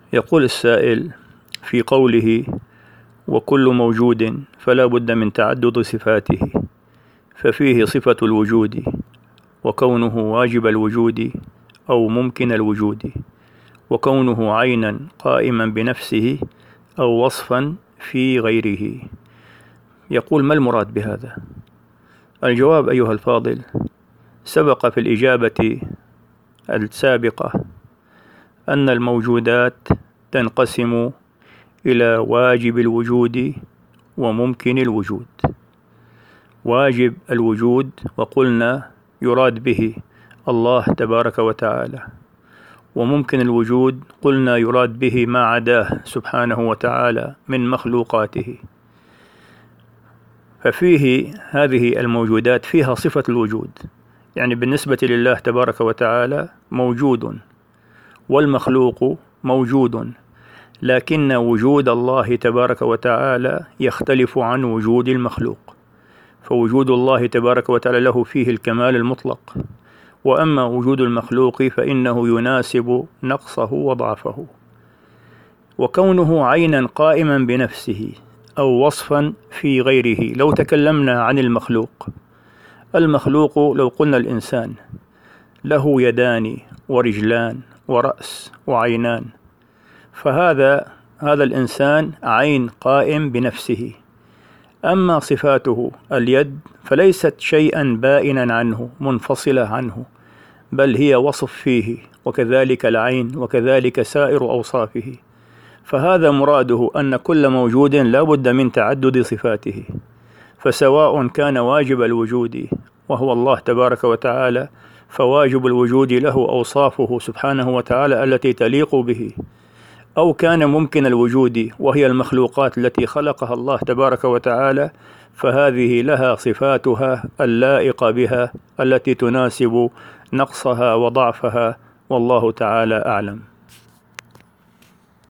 يقول السائل في قوله: وكل موجود فلا بد من تعدد صفاته، ففيه صفة الوجود وكونه واجب الوجود أو ممكن الوجود، وكونه عينا قائما بنفسه أو وصفا في غيره. يقول: ما المراد بهذا؟ الجواب أيها الفاضل، سبق في الإجابة السابقة أن الموجودات تنقسم إلى واجب الوجود وممكن الوجود. واجب الوجود وقلنا يراد به الله تبارك وتعالى، وممكن الوجود قلنا يراد به ما عداه سبحانه وتعالى من مخلوقاته. ففيه هذه الموجودات فيها صفة الوجود، يعني بالنسبة لله تبارك وتعالى موجود، والمخلوق موجود، لكن وجود الله تبارك وتعالى يختلف عن وجود المخلوق، فوجود الله تبارك وتعالى له فيه الكمال المطلق، وأما وجود المخلوق فإنه يناسب نقصه وضعفه. وكونه عينا قائما بنفسه أو وصفا في غيره. لو تكلمنا عن المخلوق لو قلنا الإنسان له يدان ورجلان ورأس وعينان، فهذا الإنسان عين قائم بنفسه. أما صفاته اليد فليست شيئا بائنا عنه منفصلة عنه، بل هي وصف فيه، وكذلك العين وكذلك سائر أوصافه. فهذا مراده أن كل موجود لا بد من تعدد صفاته، فسواء كان واجب الوجود وهو الله تبارك وتعالى، فواجب الوجود له أوصافه سبحانه وتعالى التي تليق به، أو كان ممكن الوجود وهي المخلوقات التي خلقها الله تبارك وتعالى، فهذه لها صفاتها اللائقة بها التي تناسب نقصها وضعفها، والله تعالى أعلم.